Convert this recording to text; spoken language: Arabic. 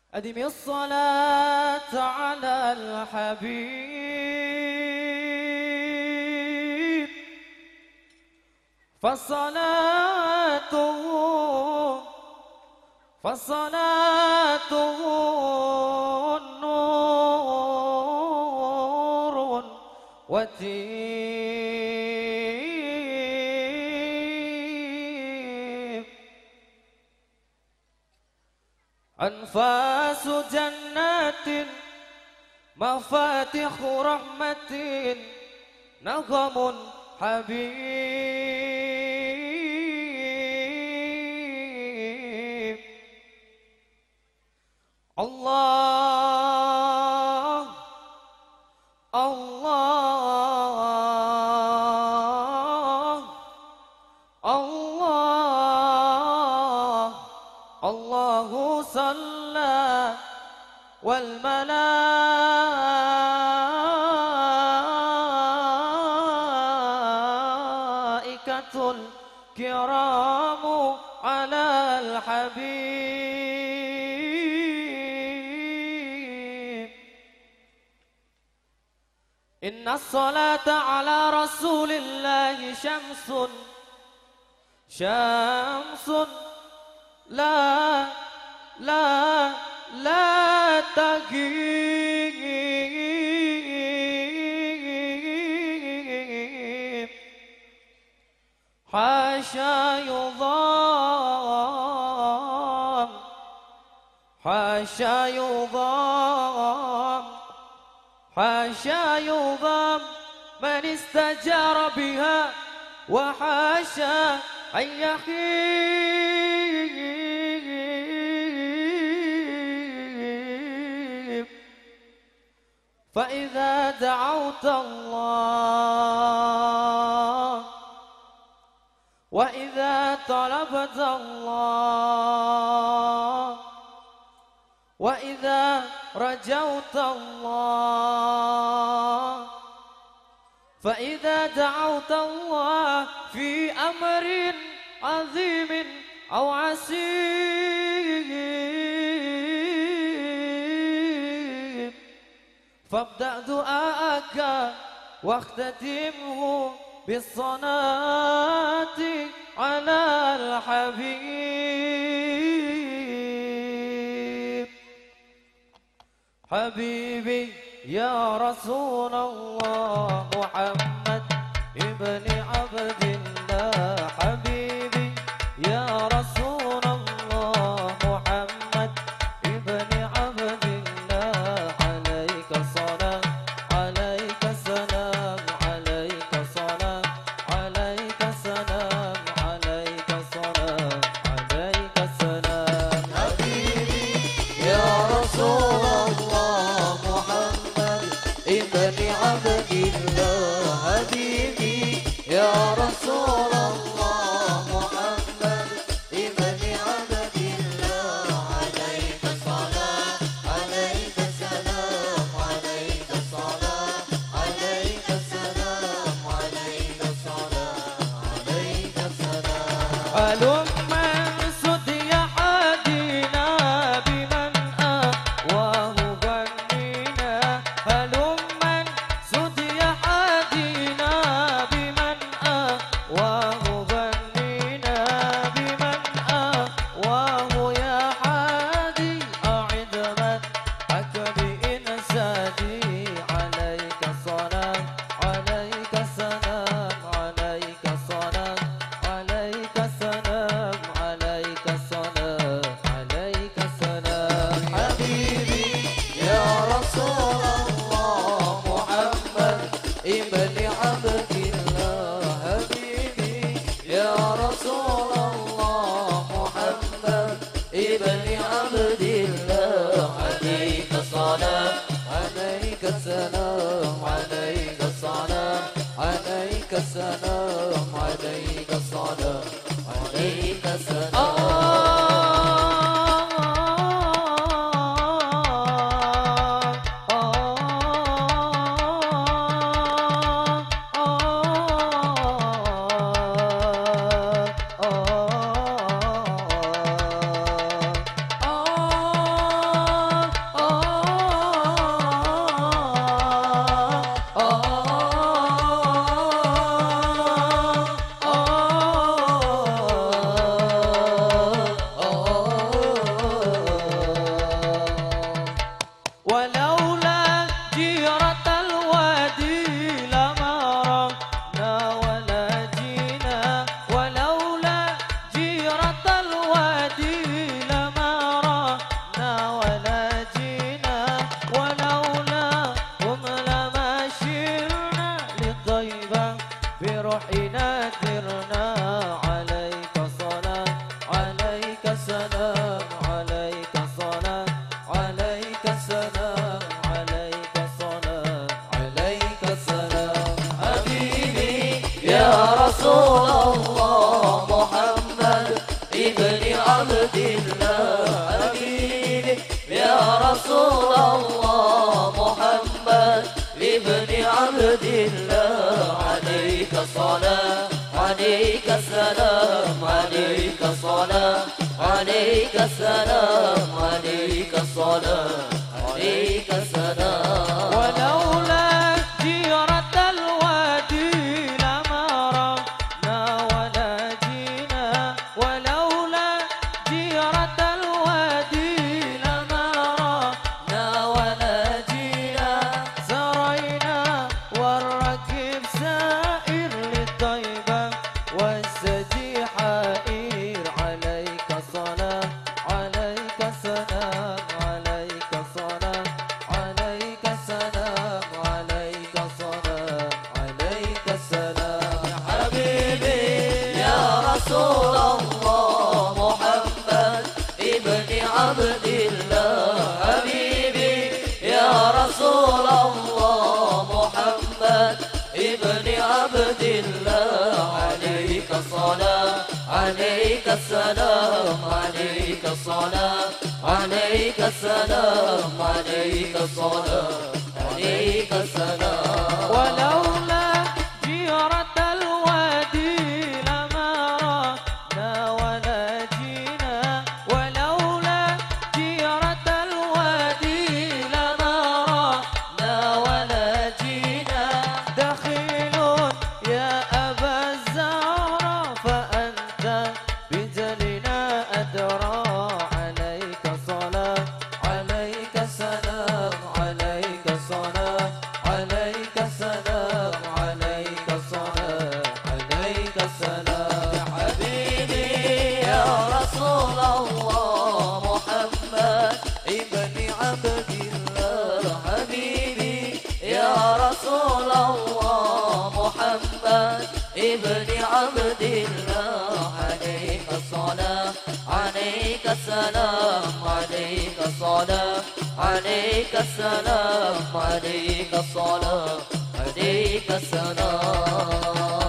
أدم الصلاة على الحبيب فصلاته نور وتيب أنفاس جنات مفاتح رحمة نغم حبيب الله الله الله الله صلى والملائكة الكرام على الحبيب إن الصلاة على رسول الله شمس لا تغيب حاشا يضام حاشا يضام حاشا يضام من استجار بها وحاشا أن يخيب فإذا دعوت الله وإذا طلبت الله وإذا رجوت الله فإذا دعوت الله في أمر عظيم أو عسير فابدأ دعاءك واختتمه بالصلاة على الحبيب حبيبي يا رسول الله محمد ابن عبد الله حبيبي يا رسول الله محمد ابن عبد الله عليك الصلاة عليك السلام عليك الصلاة عليك السلام عليك الصلاة عليك السلام حبيبي يا رسول الله محمد ابن عبد الله حبيبي يا رسول الله محمد ابن عبد الله عليك الصلاة عليك السلام عليك الصلاة عليك السلام عليك الصلاة عليك السلام هلم انسد يا حادينا بمن آواه غنينا هلم انسد يا حادينا بمن آواه غنينا بمن آواه يا حادي أعد مدحك بإنسادي عليك الصلاة عليك السلام عليك الصلاة عليك السلام عليك الصلاة عليك السلام حبيبي يا رسول الله محمد ابن عبد الله حبيبي يا رسول الله محمد ابن عبد الله عليك الصلاة عليك السلام عليك الصلاة عليك السلام عليك الصلاة عليك السلام السلام عليك الصلاة عليك السلام عليك الصلاة عليك السلام حبيبي يا رسول الله محمد ابن عبد الله حبيبي يا رسول الله محمد ابن عبد الله عليك الصلاة عليك السلام عليك الصلاة عليك السلام عليك الصلاة عليك السلام ولولا جيرة الوادي لما رحنا ولا جينا ولولا جيرة الوادي لما رحنا ولا جينا سرينا والركب سائر للطيبة والسجي حائر عليك الصلاة عليك السلام عليك الصلاة عليك السلام عليك الصلاة عليك السلام حبيبي يا رسول الله محمد ابن عبد الله حبيبي يا رسول الله محمد ابن عبد الله عليك الصلاة عليك السلام عليك الصلاة عليك السلام عليك الصلاة عليك السلام ولولا جيرة الوادي لما رحنا ولا جينا ولولا جيرة الوادي لما رحنا ولا جينا دخيل يا أبا الزهراء فأنت بجلنا أدرى عليك الصلاة عليك السلام عليك الصلاة عليك السلام عليك الصلاة عليك السلام حبيبي يا رسول الله محمد ابن عبد الله حبيبي يا رسول الله محمد ابن عبد الله عليك الصلاة عليك السلام عليك الصلاة عليك السلام عليك الصلاة عليك السلام